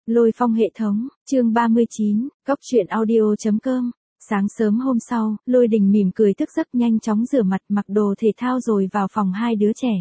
Lôi phong hệ thống, chương 39, Cóc truyện audio.com. Sáng sớm hôm sau, Lôi Đình mỉm cười thức giấc nhanh chóng rửa mặt mặc đồ thể thao rồi vào phòng hai đứa trẻ.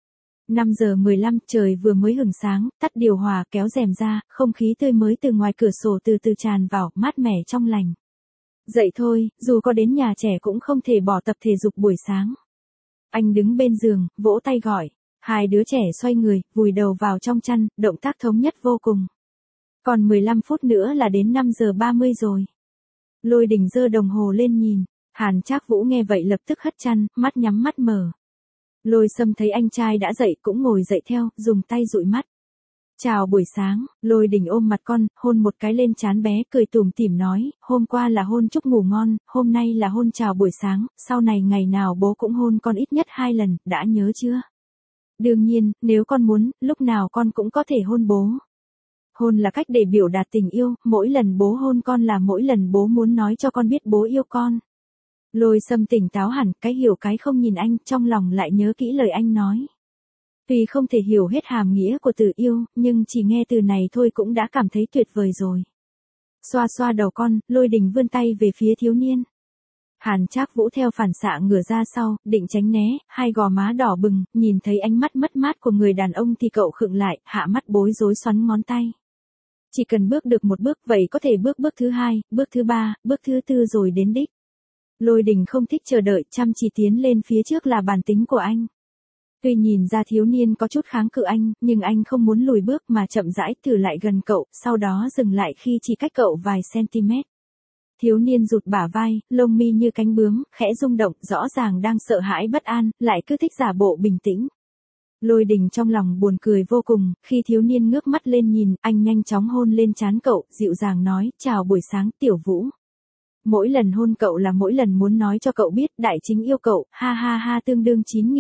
5 giờ 15 trời vừa mới hửng sáng, tắt điều hòa kéo rèm ra, không khí tươi mới từ ngoài cửa sổ từ từ tràn vào, mát mẻ trong lành. Dậy thôi, dù có đến nhà trẻ cũng không thể bỏ tập thể dục buổi sáng. Anh đứng bên giường, vỗ tay gọi. Hai đứa trẻ xoay người, vùi đầu vào trong chăn, động tác thống nhất vô cùng. Còn 15 phút nữa là đến 5 giờ 30 rồi. Lôi Đình giơ đồng hồ lên nhìn. Hàn Trác Vũ nghe vậy lập tức hất chăn, mắt nhắm mắt mở. Lôi Sâm thấy anh trai đã dậy cũng ngồi dậy theo, dùng tay dụi mắt. Chào buổi sáng, Lôi Đình ôm mặt con, hôn một cái lên trán bé, cười tủm tỉm nói, hôm qua là hôn chúc ngủ ngon, hôm nay là hôn chào buổi sáng, sau này ngày nào bố cũng hôn con ít nhất 2 lần, đã nhớ chưa? Đương nhiên, nếu con muốn, lúc nào con cũng có thể hôn bố. Hôn là cách để biểu đạt tình yêu, mỗi lần bố hôn con là mỗi lần bố muốn nói cho con biết bố yêu con. Lôi Sâm tỉnh táo hẳn, cái hiểu cái không nhìn anh, trong lòng lại nhớ kỹ lời anh nói. Tuy không thể hiểu hết hàm nghĩa của từ yêu, nhưng chỉ nghe từ này thôi cũng đã cảm thấy tuyệt vời rồi. Xoa xoa đầu con, Lôi Đình vươn tay về phía thiếu niên. Hàn Trác Vũ theo phản xạ ngửa ra sau, định tránh né, hai gò má đỏ bừng, nhìn thấy ánh mắt mất mát của người đàn ông thì cậu khựng lại, hạ mắt bối rối xoắn ngón tay. Chỉ cần bước được một bước vậy có thể bước thứ hai, bước thứ ba, bước thứ tư rồi đến đích. Lôi Đình không thích chờ đợi, chăm chỉ tiến lên phía trước là bản tính của anh. Tuy nhìn ra thiếu niên có chút kháng cự anh, nhưng anh không muốn lùi bước mà chậm rãi thử lại gần cậu, sau đó dừng lại khi chỉ cách cậu vài cm. Thiếu niên rụt bả vai, lông mi như cánh bướm, khẽ rung động, rõ ràng đang sợ hãi bất an, lại cứ thích giả bộ bình tĩnh. Lôi Đình trong lòng buồn cười vô cùng, khi thiếu niên ngước mắt lên nhìn, anh nhanh chóng hôn lên trán cậu, dịu dàng nói, chào buổi sáng Tiểu Vũ. Mỗi lần hôn cậu là mỗi lần muốn nói cho cậu biết đại chính yêu cậu, ha ha ha tương đương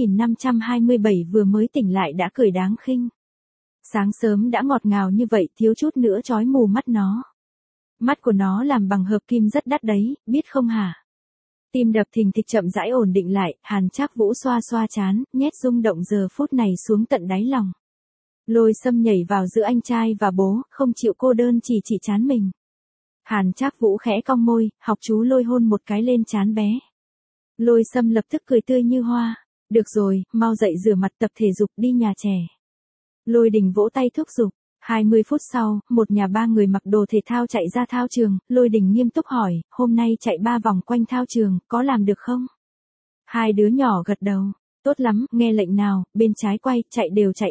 9527 vừa mới tỉnh lại đã cười đáng khinh. Sáng sớm đã ngọt ngào như vậy thiếu chút nữa chói mù mắt nó. Mắt của nó làm bằng hợp kim rất đắt đấy, biết không hả? Tim đập thình thịch chậm rãi ổn định lại, Hàn Trác Vũ xoa xoa trán, nhét rung động giờ phút này xuống tận đáy lòng. Lôi Sâm nhảy vào giữa anh trai và bố, không chịu cô đơn chỉ trán mình. Hàn Trác Vũ khẽ cong môi, học chú Lôi hôn một cái lên trán bé. Lôi Sâm lập tức cười tươi như hoa. Được rồi, mau dậy rửa mặt tập thể dục đi nhà trẻ. Lôi Đình vỗ tay thúc giục. 20 phút sau, một nhà ba người mặc đồ thể thao chạy ra thao trường, Lôi Đình nghiêm túc hỏi, hôm nay chạy 3 vòng quanh thao trường, có làm được không? Hai đứa nhỏ gật đầu, tốt lắm, nghe lệnh nào, bên trái quay, chạy đều chạy,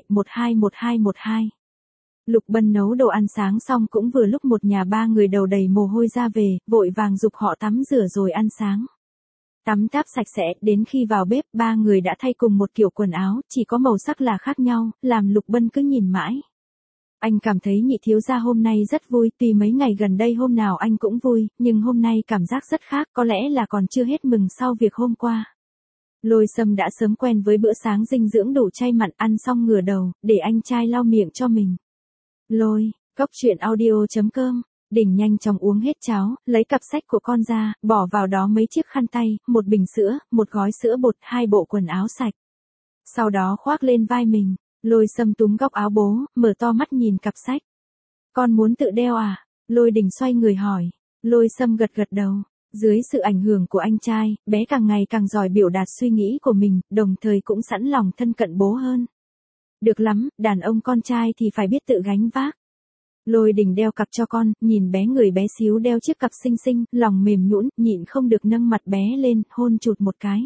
121212. Lục Bân nấu đồ ăn sáng xong cũng vừa lúc một nhà ba người đầu đầy mồ hôi ra về, vội vàng giục họ tắm rửa rồi ăn sáng. Tắm táp sạch sẽ, đến khi vào bếp, ba người đã thay cùng một kiểu quần áo, chỉ có màu sắc là khác nhau, làm Lục Bân cứ nhìn mãi. Anh cảm thấy nhị thiếu gia hôm nay rất vui, tuy mấy ngày gần đây hôm nào anh cũng vui, nhưng hôm nay cảm giác rất khác, có lẽ là còn chưa hết mừng sau việc hôm qua. Lôi Sâm đã sớm quen với bữa sáng dinh dưỡng đủ chay mặn, ăn xong ngửa đầu, để anh trai lau miệng cho mình. Lôi, Cóc truyện audio.com. Đình nhanh chóng uống hết cháo, lấy cặp sách của con ra, bỏ vào đó mấy chiếc khăn tay, một bình sữa, một gói sữa bột, 2 bộ quần áo sạch. Sau đó khoác lên vai mình. Lôi Sâm túm góc áo bố, mở to mắt nhìn cặp sách. Con muốn tự đeo à? Lôi Đình xoay người hỏi. Lôi Sâm gật đầu. Dưới sự ảnh hưởng của anh trai, bé càng ngày càng giỏi biểu đạt suy nghĩ của mình, đồng thời cũng sẵn lòng thân cận bố hơn. Được lắm, đàn ông con trai thì phải biết tự gánh vác. Lôi Đình đeo cặp cho con, nhìn bé người bé xíu đeo chiếc cặp xinh xinh, lòng mềm nhũn, nhịn không được nâng mặt bé lên, hôn chụt một cái.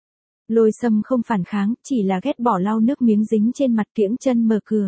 Lôi Sâm không phản kháng, chỉ là ghét bỏ lau nước miếng dính trên mặt kiễng chân mở cửa.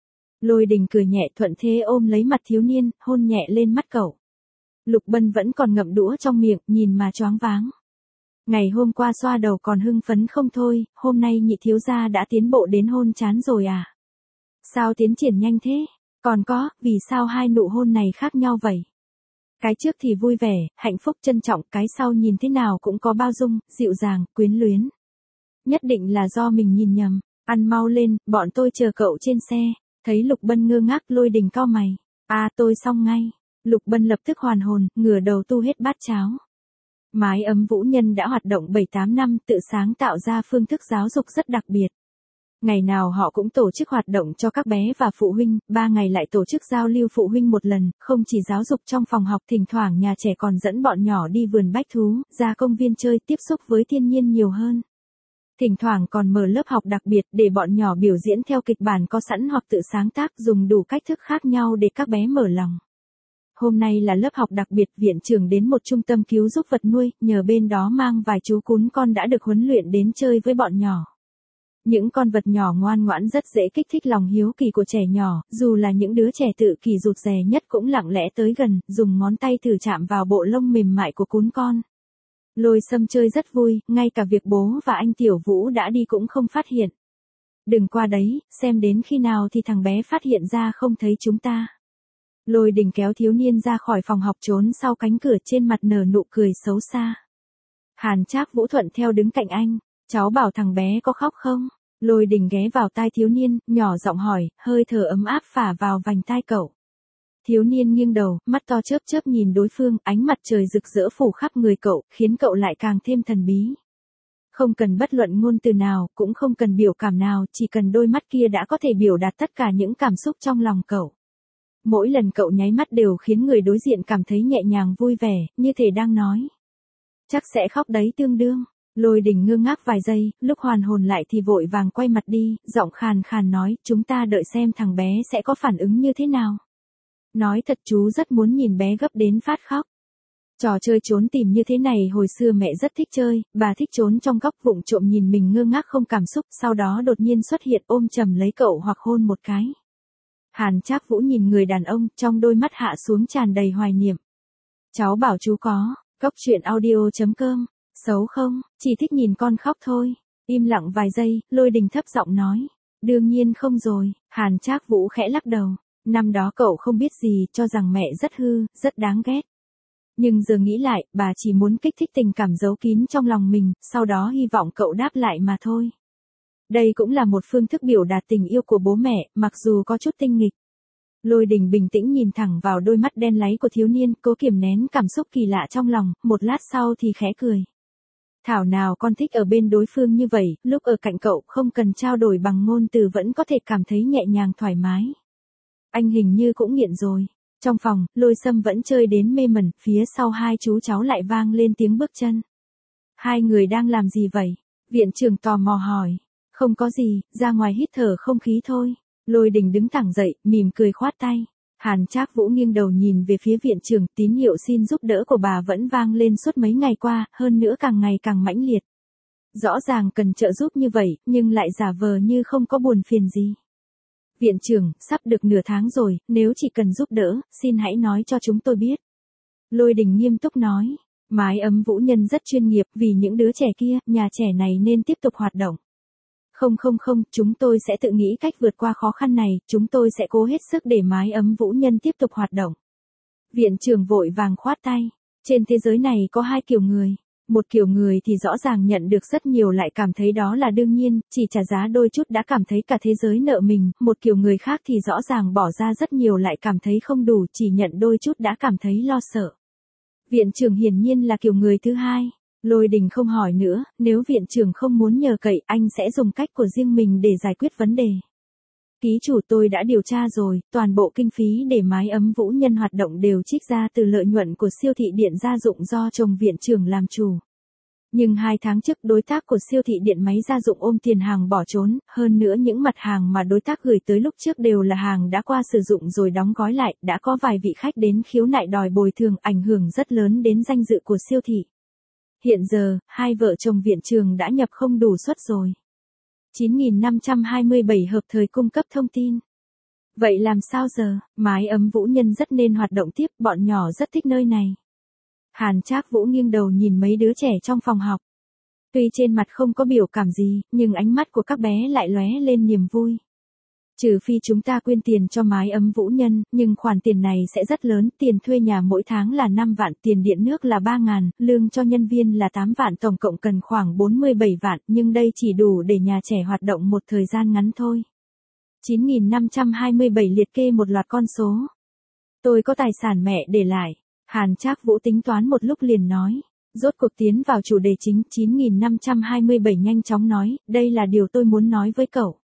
Lôi Đình cười nhẹ thuận thế ôm lấy mặt thiếu niên, hôn nhẹ lên mắt cậu. Lục Bân vẫn còn ngậm đũa trong miệng, nhìn mà choáng váng. Ngày hôm qua xoa đầu còn hưng phấn không thôi, hôm nay nhị thiếu gia đã tiến bộ đến hôn trán rồi à? Sao tiến triển nhanh thế? Còn có, vì sao hai nụ hôn này khác nhau vậy? Cái trước thì vui vẻ, hạnh phúc trân trọng, cái sau nhìn thế nào cũng có bao dung, dịu dàng, quyến luyến. Nhất định là do mình nhìn nhầm. Ăn mau lên, bọn tôi chờ cậu trên xe. Thấy Lục Bân ngơ ngác, Lôi Đình cau mày. À tôi xong ngay. Lục Bân lập tức hoàn hồn, ngửa đầu tu hết bát cháo. Mái ấm Vũ Nhân đã hoạt động 7-8 năm, tự sáng tạo ra phương thức giáo dục rất đặc biệt. Ngày nào họ cũng tổ chức hoạt động cho các bé và phụ huynh, 3 ngày lại tổ chức giao lưu phụ huynh một lần, không chỉ giáo dục trong phòng học, thỉnh thoảng nhà trẻ còn dẫn bọn nhỏ đi vườn bách thú, ra công viên chơi, tiếp xúc với thiên nhiên nhiều hơn. Thỉnh thoảng còn mở lớp học đặc biệt để bọn nhỏ biểu diễn theo kịch bản có sẵn hoặc tự sáng tác, dùng đủ cách thức khác nhau để các bé mở lòng. Hôm nay là lớp học đặc biệt, viện trưởng đến một trung tâm cứu giúp vật nuôi, nhờ bên đó mang vài chú cún con đã được huấn luyện đến chơi với bọn nhỏ. Những con vật nhỏ ngoan ngoãn rất dễ kích thích lòng hiếu kỳ của trẻ nhỏ, dù là những đứa trẻ tự kỷ rụt rè nhất cũng lặng lẽ tới gần, dùng ngón tay thử chạm vào bộ lông mềm mại của cún con. Lôi Sâm chơi rất vui, ngay cả việc bố và anh Tiểu Vũ đã đi cũng không phát hiện. Đừng qua đấy, xem đến khi nào thì thằng bé phát hiện ra không thấy chúng ta. Lôi Đình kéo thiếu niên ra khỏi phòng học trốn sau cánh cửa, trên mặt nở nụ cười xấu xa. Hàn Trác Vũ thuận theo đứng cạnh anh, cháu bảo thằng bé có khóc không? Lôi Đình ghé vào tai thiếu niên, nhỏ giọng hỏi, hơi thở ấm áp phả vào vành tai cậu. Thiếu niên nghiêng đầu, mắt to chớp chớp nhìn đối phương, ánh mặt trời rực rỡ phủ khắp người cậu, khiến cậu lại càng thêm thần bí. Không cần bất luận ngôn từ nào, cũng không cần biểu cảm nào, chỉ cần đôi mắt kia đã có thể biểu đạt tất cả những cảm xúc trong lòng cậu. Mỗi lần cậu nháy mắt đều khiến người đối diện cảm thấy nhẹ nhàng vui vẻ, như thể đang nói. Chắc sẽ khóc đấy tương đương. Lôi Đình ngơ ngác vài giây, lúc hoàn hồn lại thì vội vàng quay mặt đi, giọng khàn khàn nói, chúng ta đợi xem thằng bé sẽ có phản ứng như thế nào. Nói thật chú rất muốn nhìn bé gấp đến phát khóc. Trò chơi trốn tìm như thế này hồi xưa mẹ rất thích chơi, bà thích trốn trong góc vụng trộm nhìn mình ngơ ngác không cảm xúc, sau đó đột nhiên xuất hiện ôm chầm lấy cậu hoặc hôn một cái. Hàn Trác Vũ nhìn người đàn ông, trong đôi mắt hạ xuống tràn đầy hoài niệm. Cháu bảo chú có, Cóc Truyện Audio.com, xấu không, chỉ thích nhìn con khóc thôi. Im lặng vài giây, Lôi Đình thấp giọng nói. Đương nhiên không rồi, Hàn Trác Vũ khẽ lắc đầu. Năm đó cậu không biết gì, cho rằng mẹ rất hư, rất đáng ghét. Nhưng giờ nghĩ lại, bà chỉ muốn kích thích tình cảm giấu kín trong lòng mình, sau đó hy vọng cậu đáp lại mà thôi. Đây cũng là một phương thức biểu đạt tình yêu của bố mẹ, mặc dù có chút tinh nghịch. Lôi Đình bình tĩnh nhìn thẳng vào đôi mắt đen láy của thiếu niên, cố kiềm nén cảm xúc kỳ lạ trong lòng, một lát sau thì khẽ cười. Thảo nào con thích ở bên đối phương như vậy, lúc ở cạnh cậu không cần trao đổi bằng ngôn từ vẫn có thể cảm thấy nhẹ nhàng thoải mái. Anh hình như cũng nghiện rồi. Trong phòng, Lôi Sâm vẫn chơi đến mê mẩn, phía sau hai chú cháu lại vang lên tiếng bước chân. Hai người đang làm gì vậy? Viện trưởng tò mò hỏi. Không có gì, ra ngoài hít thở không khí thôi. Lôi Đình đứng thẳng dậy, mỉm cười khoát tay. Hàn Trác Vũ nghiêng đầu nhìn về phía viện trưởng, tín hiệu xin giúp đỡ của bà vẫn vang lên suốt mấy ngày qua, hơn nữa càng ngày càng mãnh liệt. Rõ ràng cần trợ giúp như vậy, nhưng lại giả vờ như không có buồn phiền gì. Viện trưởng, sắp được nửa tháng rồi, nếu chỉ cần giúp đỡ, xin hãy nói cho chúng tôi biết. Lôi Đình nghiêm túc nói, mái ấm Vũ Nhân rất chuyên nghiệp, vì những đứa trẻ kia, nhà trẻ này nên tiếp tục hoạt động. Không, chúng tôi sẽ tự nghĩ cách vượt qua khó khăn này, chúng tôi sẽ cố hết sức để mái ấm Vũ Nhân tiếp tục hoạt động. Viện trưởng vội vàng khoát tay, trên thế giới này có hai kiểu người. Một kiểu người thì rõ ràng nhận được rất nhiều lại cảm thấy đó là đương nhiên, chỉ trả giá đôi chút đã cảm thấy cả thế giới nợ mình, một kiểu người khác thì rõ ràng bỏ ra rất nhiều lại cảm thấy không đủ, chỉ nhận đôi chút đã cảm thấy lo sợ. Viện trưởng hiển nhiên là kiểu người thứ hai. Lôi Đình không hỏi nữa, nếu viện trưởng không muốn nhờ cậy, anh sẽ dùng cách của riêng mình để giải quyết vấn đề. Ký chủ, tôi đã điều tra rồi, toàn bộ kinh phí để mái ấm Vũ Nhân hoạt động đều trích ra từ lợi nhuận của siêu thị điện gia dụng do chồng viện trưởng làm chủ. Nhưng 2 tháng trước đối tác của siêu thị điện máy gia dụng ôm tiền hàng bỏ trốn, hơn nữa những mặt hàng mà đối tác gửi tới lúc trước đều là hàng đã qua sử dụng rồi đóng gói lại, đã có vài vị khách đến khiếu nại đòi bồi thường, ảnh hưởng rất lớn đến danh dự của siêu thị. Hiện giờ, hai vợ chồng viện trưởng đã nhập không đủ suất rồi. 9.527 hợp thời cung cấp thông tin. Vậy làm sao giờ, mái ấm Vũ Nhân rất nên hoạt động tiếp, bọn nhỏ rất thích nơi này. Hàn Trác Vũ nghiêng đầu nhìn mấy đứa trẻ trong phòng học. Tuy trên mặt không có biểu cảm gì, nhưng ánh mắt của các bé lại lóe lên niềm vui. Trừ phi chúng ta quyên tiền cho mái ấm Vũ Nhân, nhưng khoản tiền này sẽ rất lớn, tiền thuê nhà mỗi tháng là 5 vạn, tiền điện nước là 3.000, lương cho nhân viên là 8 vạn, tổng cộng cần khoảng 47 vạn, nhưng đây chỉ đủ để nhà trẻ hoạt động một thời gian ngắn thôi. 9.527 liệt kê một loạt con số. Tôi có tài sản mẹ để lại. Hàn Trác Vũ tính toán một lúc liền nói. Rốt cuộc tiến vào chủ đề chính, 9.527 nhanh chóng nói, đây là điều tôi muốn nói với cậu.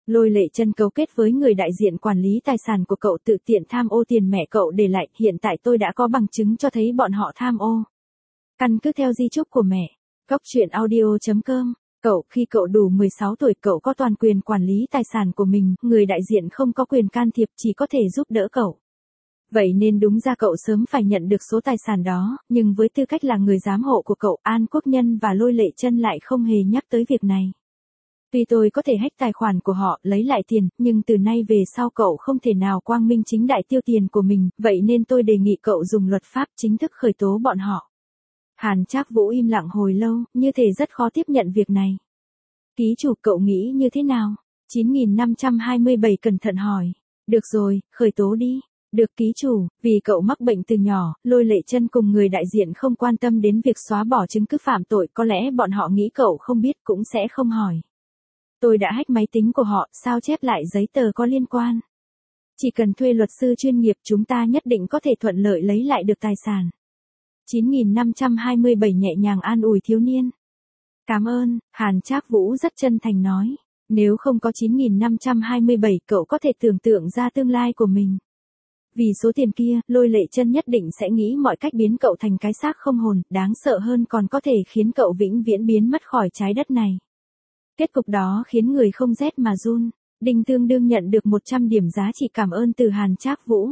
Lôi Lệ Chân cấu kết với người đại diện quản lý tài sản của cậu tự tiện tham ô tiền mẹ cậu để lại, hiện tại tôi đã có bằng chứng cho thấy bọn họ tham ô. Căn cứ theo di chúc của mẹ. Góc truyện audio.com. Khi cậu đủ 16 tuổi cậu có toàn quyền quản lý tài sản của mình, người đại diện không có quyền can thiệp, chỉ có thể giúp đỡ cậu. Vậy nên đúng ra cậu sớm phải nhận được số tài sản đó, nhưng với tư cách là người giám hộ của cậu, An Quốc Nhân và Lôi Lệ Chân lại không hề nhắc tới việc này. Tuy tôi có thể hack tài khoản của họ, lấy lại tiền, nhưng từ nay về sau cậu không thể nào quang minh chính đại tiêu tiền của mình, vậy nên tôi đề nghị cậu dùng luật pháp chính thức khởi tố bọn họ. Hàn Trác Vũ im lặng hồi lâu, như thể rất khó tiếp nhận việc này. Ký chủ, cậu nghĩ như thế nào? 9527 cẩn thận hỏi. Được rồi, khởi tố đi. Được ký chủ, vì cậu mắc bệnh từ nhỏ, Lôi Lệ Chân cùng người đại diện không quan tâm đến việc xóa bỏ chứng cứ phạm tội, có lẽ bọn họ nghĩ cậu không biết cũng sẽ không hỏi. Tôi đã hack máy tính của họ, sao chép lại giấy tờ có liên quan. Chỉ cần thuê luật sư chuyên nghiệp chúng ta nhất định có thể thuận lợi lấy lại được tài sản. 9527 nhẹ nhàng an ủi thiếu niên. Cảm ơn, Hàn Trác Vũ rất chân thành nói. Nếu không có 9527 cậu có thể tưởng tượng ra tương lai của mình. Vì số tiền kia, Lôi Lệ Chân nhất định sẽ nghĩ mọi cách biến cậu thành cái xác không hồn, đáng sợ hơn còn có thể khiến cậu vĩnh viễn biến mất khỏi trái đất này. Kết cục đó khiến người không rét mà run. Đinh tương đương nhận được 100 điểm giá trị cảm ơn từ Hàn Trác Vũ.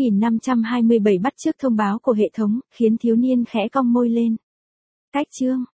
9527 bắt chước thông báo của hệ thống, khiến thiếu niên khẽ cong môi lên. Cách chương